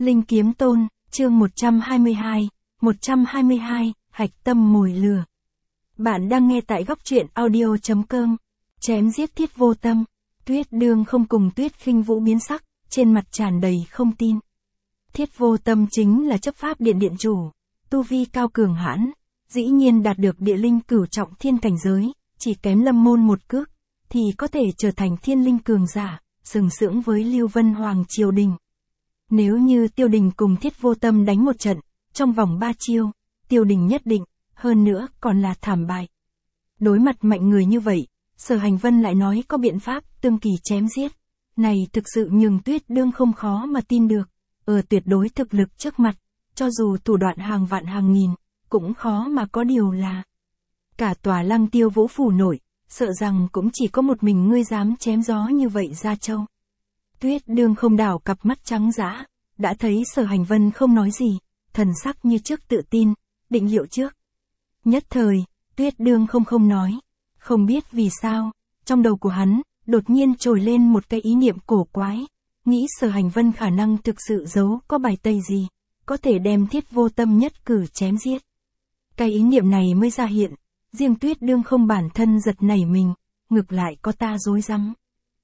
Linh Kiếm Tôn, chương 122, hạch tâm mồi lửa. Bạn đang nghe tại góc truyện audio.com. Chém giết Thiết Vô Tâm. Tuyết Đương không cùng Tuyết Khinh Vũ biến sắc, trên mặt tràn đầy không tin. Thiết Vô Tâm chính là chấp pháp điện điện chủ, tu vi cao cường hãn, dĩ nhiên đạt được địa linh cửu trọng thiên cảnh giới, chỉ kém Lâm Môn một cước, thì có thể trở thành thiên linh cường giả, sừng sững với Lưu Vân Hoàng triều đình. Nếu như Tiêu Đình cùng Thiết Vô Tâm đánh một trận, trong vòng 3 chiêu, Tiêu Đình nhất định, hơn nữa còn là thảm bại. Đối mặt mạnh người như vậy, Sở Hành Vân lại nói có biện pháp tương kỳ chém giết. Này thực sự nhường Tuyết Đương không khó mà tin được, ở tuyệt đối thực lực trước mặt, cho dù thủ đoạn hàng vạn hàng nghìn, cũng khó mà có điều là. Cả tòa Lăng Tiêu Vũ phủ nổi, sợ rằng cũng chỉ có một mình ngươi dám chém gió như vậy ra châu. Tuyết Đương không đảo cặp mắt trắng dã, đã thấy Sở Hành Vân không nói gì, thần sắc như trước tự tin, định liệu trước. Nhất thời, Tuyết Đương không nói, không biết vì sao, trong đầu của hắn, đột nhiên trồi lên một cái ý niệm cổ quái, nghĩ Sở Hành Vân khả năng thực sự giấu có bài tây gì, có thể đem Thiết Vô Tâm nhất cử chém giết. Cái ý niệm này mới ra hiện, riêng Tuyết Đương không bản thân giật nảy mình, ngược lại có ta rối rắm.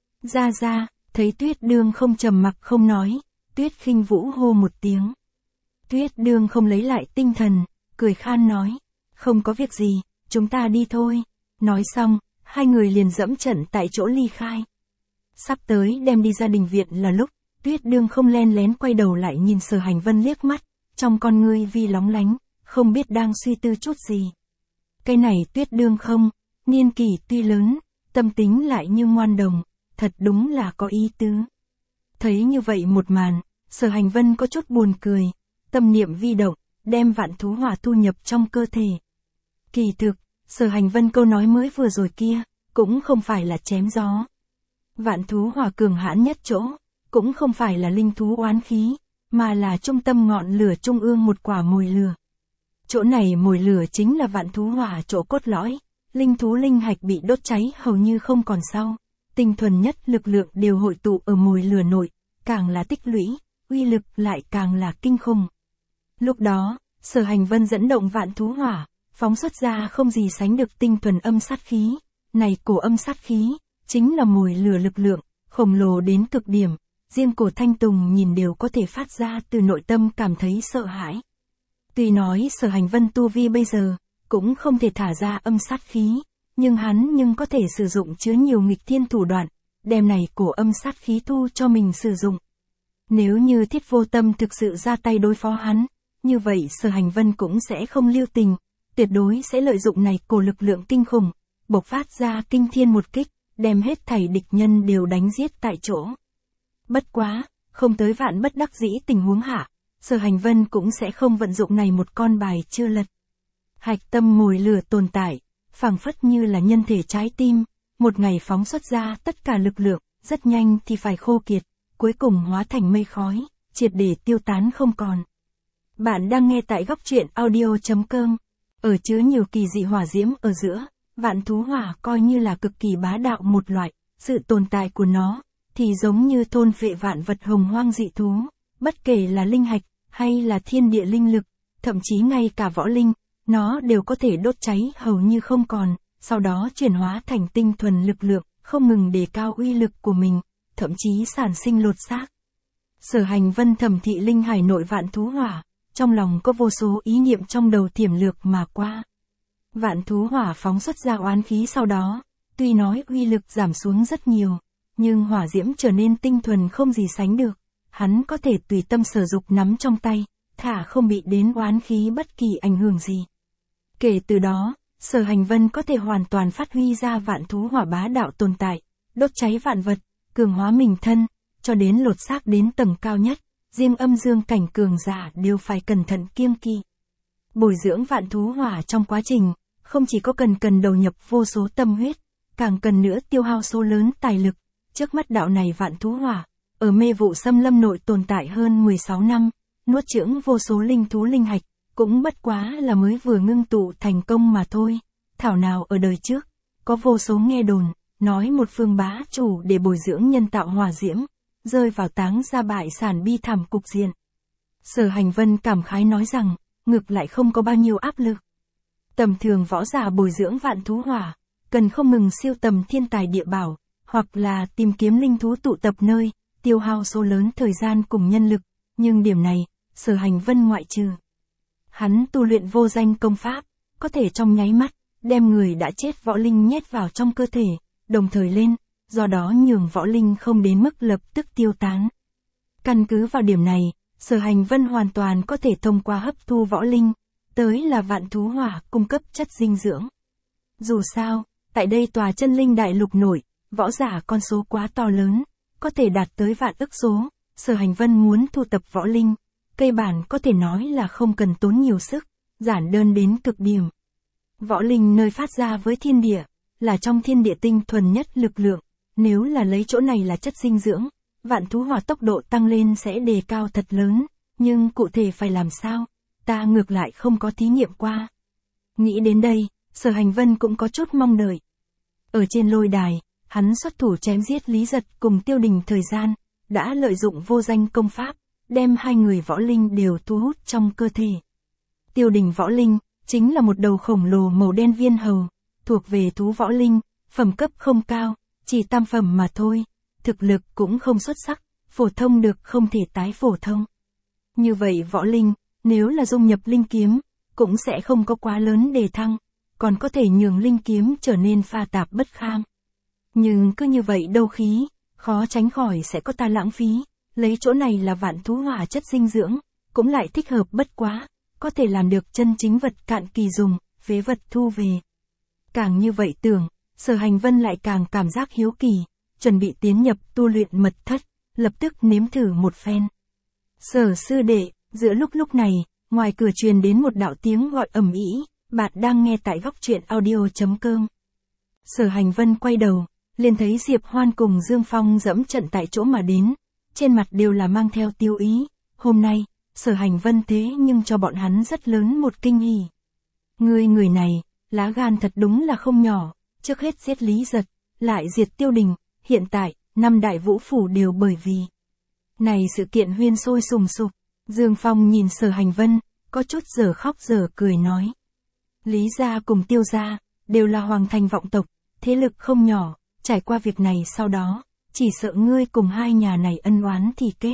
Ra, thấy Tuyết Đương không trầm mặc không nói, Tuyết Khinh Vũ hô một tiếng. Tuyết Đương không lấy lại tinh thần, cười khan nói, không có việc gì, chúng ta đi thôi. Nói xong, hai người liền dẫm trận tại chỗ ly khai. Sắp tới đem đi ra đình viện là lúc, Tuyết Đương không len lén quay đầu lại nhìn Sở Hành Vân liếc mắt, trong con ngươi vi lóng lánh, không biết đang suy tư chút gì. Cái này Tuyết Đương không, niên kỷ tuy lớn, tâm tính lại như ngoan đồng, thật đúng là có ý tứ. Thấy như vậy một màn, Sở Hành Vân có chút buồn cười, tâm niệm vi động, đem vạn thú hỏa thu nhập trong cơ thể. Kỳ thực, Sở Hành Vân câu nói mới vừa rồi kia, cũng không phải là chém gió. Vạn thú hỏa cường hãn nhất chỗ, cũng không phải là linh thú oán khí, mà là trung tâm ngọn lửa trung ương một quả mồi lửa. Chỗ này mồi lửa chính là vạn thú hỏa chỗ cốt lõi, linh thú linh hạch bị đốt cháy hầu như không còn sau. Tinh thuần nhất lực lượng đều hội tụ ở mồi lửa nội, càng là tích lũy, uy lực lại càng là kinh khủng. Lúc đó, Sở Hành Vân dẫn động vạn thú hỏa, phóng xuất ra không gì sánh được tinh thuần âm sát khí. Này cổ âm sát khí, chính là mồi lửa lực lượng, khổng lồ đến cực điểm, riêng cổ Thanh Tùng nhìn đều có thể phát ra từ nội tâm cảm thấy sợ hãi. Tuy nói Sở Hành Vân tu vi bây giờ, cũng không thể thả ra âm sát khí, nhưng hắn có thể sử dụng chứa nhiều nghịch thiên thủ đoạn, đem này cổ âm sát khí thu cho mình sử dụng. Nếu như Thiết Vô Tâm thực sự ra tay đối phó hắn, như vậy Sở Hành Vân cũng sẽ không lưu tình, tuyệt đối sẽ lợi dụng này cổ lực lượng kinh khủng, bộc phát ra kinh thiên một kích, đem hết thảy địch nhân đều đánh giết tại chỗ. Bất quá, không tới vạn bất đắc dĩ tình huống hạ, Sở Hành Vân cũng sẽ không vận dụng này một con bài chưa lật. Hạch tâm mồi lửa tồn tại, phảng phất như là nhân thể trái tim, một ngày phóng xuất ra tất cả lực lượng, rất nhanh thì phải khô kiệt, cuối cùng hóa thành mây khói, triệt để tiêu tán không còn. Bạn đang nghe tại góc truyện audio.com, ở chứa nhiều kỳ dị hỏa diễm ở giữa, vạn thú hỏa coi như là cực kỳ bá đạo một loại, sự tồn tại của nó, thì giống như thôn phệ vạn vật hồng hoang dị thú, bất kể là linh hạch, hay là thiên địa linh lực, thậm chí ngay cả võ linh, nó đều có thể đốt cháy hầu như không còn, sau đó chuyển hóa thành tinh thuần lực lượng, không ngừng đề cao uy lực của mình, thậm chí sản sinh lột xác. Sở Hành Vân thẩm thị linh hải nội vạn thú hỏa, trong lòng có vô số ý niệm trong đầu thiểm lược mà qua. Vạn thú hỏa phóng xuất ra oán khí sau đó, tuy nói uy lực giảm xuống rất nhiều, nhưng hỏa diễm trở nên tinh thuần không gì sánh được, hắn có thể tùy tâm sở dục nắm trong tay, thả không bị đến oán khí bất kỳ ảnh hưởng gì. Kể từ đó, Sở Hành Vân có thể hoàn toàn phát huy ra vạn thú hỏa bá đạo tồn tại, đốt cháy vạn vật, cường hóa mình thân, cho đến lột xác đến tầng cao nhất, riêng âm dương cảnh cường giả đều phải cẩn thận kiêng kỵ. Bồi dưỡng vạn thú hỏa trong quá trình, không chỉ có cần đầu nhập vô số tâm huyết, càng cần nữa tiêu hao số lớn tài lực. Trước mắt đạo này vạn thú hỏa, ở Mê Vụ Xâm Lâm nội tồn tại hơn 16 năm, nuốt chửng vô số linh thú linh hạch, cũng bất quá là mới vừa ngưng tụ thành công mà thôi. Thảo nào ở đời trước, có vô số nghe đồn, nói một phương bá chủ để bồi dưỡng nhân tạo hỏa diễm, rơi vào táng ra bại sản bi thảm cục diện. Sở Hành Vân cảm khái nói rằng, ngược lại không có bao nhiêu áp lực. Tầm thường võ giả bồi dưỡng vạn thú hỏa, cần không ngừng siêu tầm thiên tài địa bảo, hoặc là tìm kiếm linh thú tụ tập nơi, tiêu hao số lớn thời gian cùng nhân lực, nhưng điểm này, Sở Hành Vân ngoại trừ. Hắn tu luyện vô danh công pháp, có thể trong nháy mắt, đem người đã chết võ linh nhét vào trong cơ thể, đồng thời lên, do đó nhường võ linh không đến mức lập tức tiêu tán. Căn cứ vào điểm này, Sở Hành Vân hoàn toàn có thể thông qua hấp thu võ linh, tới là vạn thú hỏa cung cấp chất dinh dưỡng. Dù sao, tại đây tòa chân linh đại lục nổi, võ giả con số quá to lớn, có thể đạt tới vạn ức số, Sở Hành Vân muốn thu tập võ linh, cây bản có thể nói là không cần tốn nhiều sức, giản đơn đến cực điểm. Võ linh nơi phát ra với thiên địa, là trong thiên địa tinh thuần nhất lực lượng, nếu là lấy chỗ này là chất dinh dưỡng, vạn thú hỏa tốc độ tăng lên sẽ đề cao thật lớn, nhưng cụ thể phải làm sao, ta ngược lại không có thí nghiệm qua. Nghĩ đến đây, Sở Hành Vân cũng có chút mong đợi. Ở trên lôi đài, hắn xuất thủ chém giết Lý Giật cùng Tiêu Đình thời gian, đã lợi dụng vô danh công pháp, đem hai người võ linh đều thu hút trong cơ thể. Tiêu Đình võ linh, chính là một đầu khổng lồ màu đen viên hầu, thuộc về thú võ linh, phẩm cấp không cao, chỉ tam phẩm mà thôi, thực lực cũng không xuất sắc, phổ thông được không thể tái phổ thông. Như vậy võ linh, nếu là dung nhập linh kiếm, cũng sẽ không có quá lớn đề thăng, còn có thể nhường linh kiếm trở nên pha tạp bất kham. Nhưng cứ như vậy đâu khí, khó tránh khỏi sẽ có ta lãng phí, lấy chỗ này là vạn thú hỏa chất dinh dưỡng, cũng lại thích hợp bất quá, có thể làm được chân chính vật cạn kỳ dùng, phế vật thu về. Càng như vậy tưởng, Sở Hành Vân lại càng cảm giác hiếu kỳ, chuẩn bị tiến nhập tu luyện mật thất, lập tức nếm thử một phen. Sở sư đệ, giữa lúc này, ngoài cửa truyền đến một đạo tiếng gọi ầm ĩ, bạn đang nghe tại góc truyện audio.com. Sở Hành Vân quay đầu, liền thấy Diệp Hoan cùng Dương Phong dẫm trận tại chỗ mà đến, trên mặt đều là mang theo tiêu ý, hôm nay, Sở Hành Vân thế nhưng cho bọn hắn rất lớn một kinh hỉ. Người này, lá gan thật đúng là không nhỏ, trước hết giết Lý Giật, lại diệt Tiêu Đình, hiện tại, 5 đại vũ phủ đều bởi vì này sự kiện huyên sôi sùng sục. Dương Phong nhìn Sở Hành Vân, có chút giờ khóc giờ cười nói. Lý gia cùng Tiêu gia, đều là hoàng thành vọng tộc, thế lực không nhỏ, trải qua việc này sau đó, chỉ sợ ngươi cùng hai nhà này ân oán thì kết.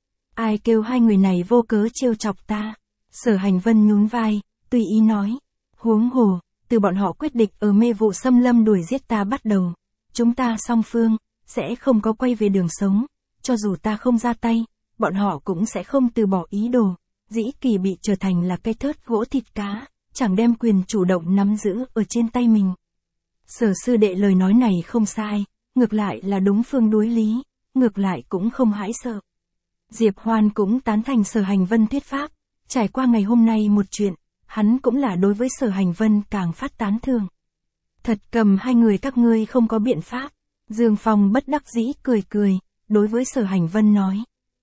Ai kêu hai người này vô cớ trêu chọc ta? Sở Hành Vân nhún vai, tùy ý nói. Huống hồ, từ bọn họ quyết định ở mê vụ xâm lâm đuổi giết ta bắt đầu, chúng ta song phương, sẽ không có quay về đường sống, cho dù ta không ra tay, bọn họ cũng sẽ không từ bỏ ý đồ, dĩ kỳ bị trở thành là cái thớt gỗ thịt cá, chẳng đem quyền chủ động nắm giữ ở trên tay mình. Sở sư đệ lời nói này không sai, ngược lại là đúng phương đối lý, ngược lại cũng không hãi sợ. Diệp Hoan cũng tán thành Sở Hành Vân thuyết pháp, trải qua ngày hôm nay một chuyện, hắn cũng là đối với Sở Hành Vân càng phát tán thưởng. Thật cầm hai người các ngươi không có biện pháp, Dương Phong bất đắc dĩ cười, đối với Sở Hành Vân nói.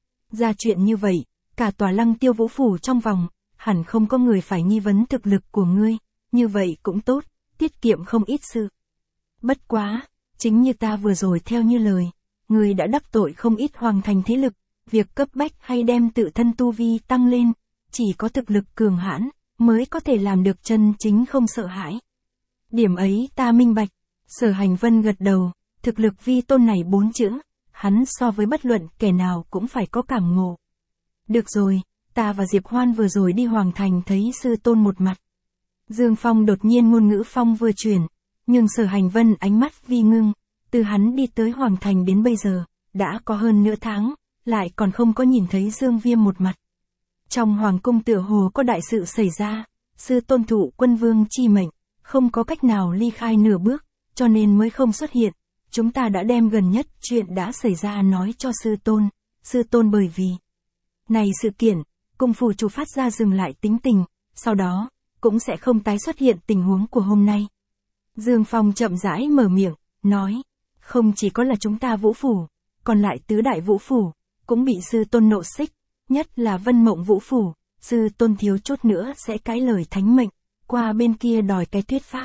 Ra chuyện như vậy, cả tòa Lăng Tiêu Vũ phủ trong vòng, hẳn không có người phải nghi vấn thực lực của ngươi, như vậy cũng tốt, tiết kiệm không ít sự. Bất quá, chính như ta vừa rồi theo như lời, ngươi đã đắc tội không ít hoàng thành thế lực, việc cấp bách hay đem tự thân tu vi tăng lên, chỉ có thực lực cường hãn, mới có thể làm được chân chính không sợ hãi. Điểm ấy ta minh bạch, Sở Hành Vân gật đầu, thực lực vi tôn này 4 chữ, hắn so với bất luận kẻ nào cũng phải có cảm ngộ. Được rồi, ta và Diệp Hoan vừa rồi đi hoàng thành thấy sư tôn một mặt. Dương Phong đột nhiên ngôn ngữ phong vừa chuyển, nhưng Sở Hành Vân ánh mắt vi ngưng, từ hắn đi tới hoàng thành đến bây giờ, đã có hơn nửa tháng, lại còn không có nhìn thấy Dương Viêm một mặt. Trong hoàng cung tựa hồ có đại sự xảy ra, sư tôn thụ quân vương chi mệnh, không có cách nào ly khai nửa bước, cho nên mới không xuất hiện. Chúng ta đã đem gần nhất chuyện đã xảy ra nói cho sư tôn bởi vì này sự kiện, cung phủ chủ phát ra dừng lại tính tình, sau đó, cũng sẽ không tái xuất hiện tình huống của hôm nay. Dương Phong chậm rãi mở miệng, nói, không chỉ có là chúng ta vũ phủ, còn lại tứ đại vũ phủ, cũng bị sư tôn nộ xích, nhất là Vân Mộng vũ phủ, sư tôn thiếu chút nữa sẽ cãi lời thánh mệnh, qua bên kia đòi cái thuyết pháp.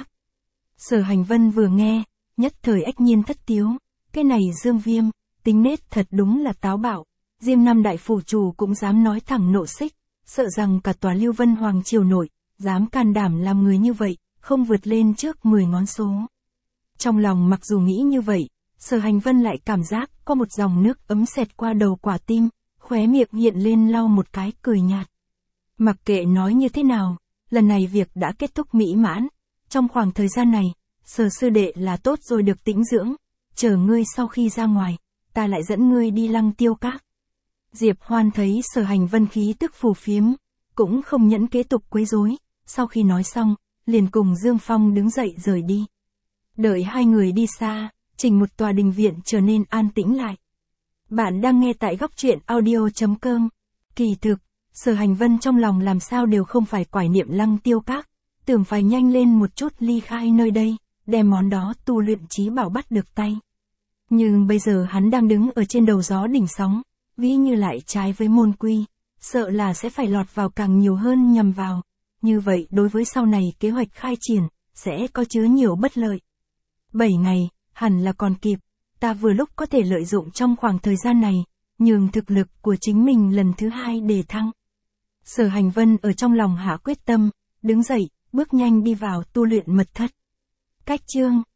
Sở Hành Vân vừa nghe, nhất thời ách nhiên thất tiếu, cái này Dương Viêm, tính nết thật đúng là táo bạo, Diêm Nam đại phủ chủ cũng dám nói thẳng nộ xích, sợ rằng cả tòa Lưu Vân Hoàng triều nội, dám can đảm làm người như vậy, không vượt lên trước 10 ngón số. Trong lòng mặc dù nghĩ như vậy, Sở Hành Vân lại cảm giác có một dòng nước ấm xẹt qua đầu quả tim, khóe miệng hiện lên lau một cái cười nhạt. Mặc kệ nói như thế nào, lần này việc đã kết thúc mỹ mãn, trong khoảng thời gian này, Sở sư đệ là tốt rồi được tĩnh dưỡng, chờ ngươi sau khi ra ngoài, ta lại dẫn ngươi đi Lăng Tiêu Các. Diệp Hoan thấy Sở Hành Vân khí tức phù phiếm, cũng không nhẫn kế tục quấy rối, sau khi nói xong, liền cùng Dương Phong đứng dậy rời đi. Đợi hai người đi xa, chỉnh một tòa đình viện trở nên an tĩnh lại. Bạn đang nghe tại góc truyện audio.com. Kỳ thực, Sở Hành Vân trong lòng làm sao đều không phải quải niệm Lăng Tiêu Các, tưởng phải nhanh lên một chút ly khai nơi đây, đem món đó tu luyện chí bảo bắt được tay. Nhưng bây giờ hắn đang đứng ở trên đầu gió đỉnh sóng, ví như lại trái với môn quy, sợ là sẽ phải lọt vào càng nhiều hơn nhằm vào. Như vậy đối với sau này kế hoạch khai triển, sẽ có chứa nhiều bất lợi. 7 ngày, hẳn là còn kịp, ta vừa lúc có thể lợi dụng trong khoảng thời gian này, nhường thực lực của chính mình lần thứ 2 đề thăng. Sở Hành Vân ở trong lòng hạ quyết tâm, đứng dậy, bước nhanh đi vào tu luyện mật thất. Cách chương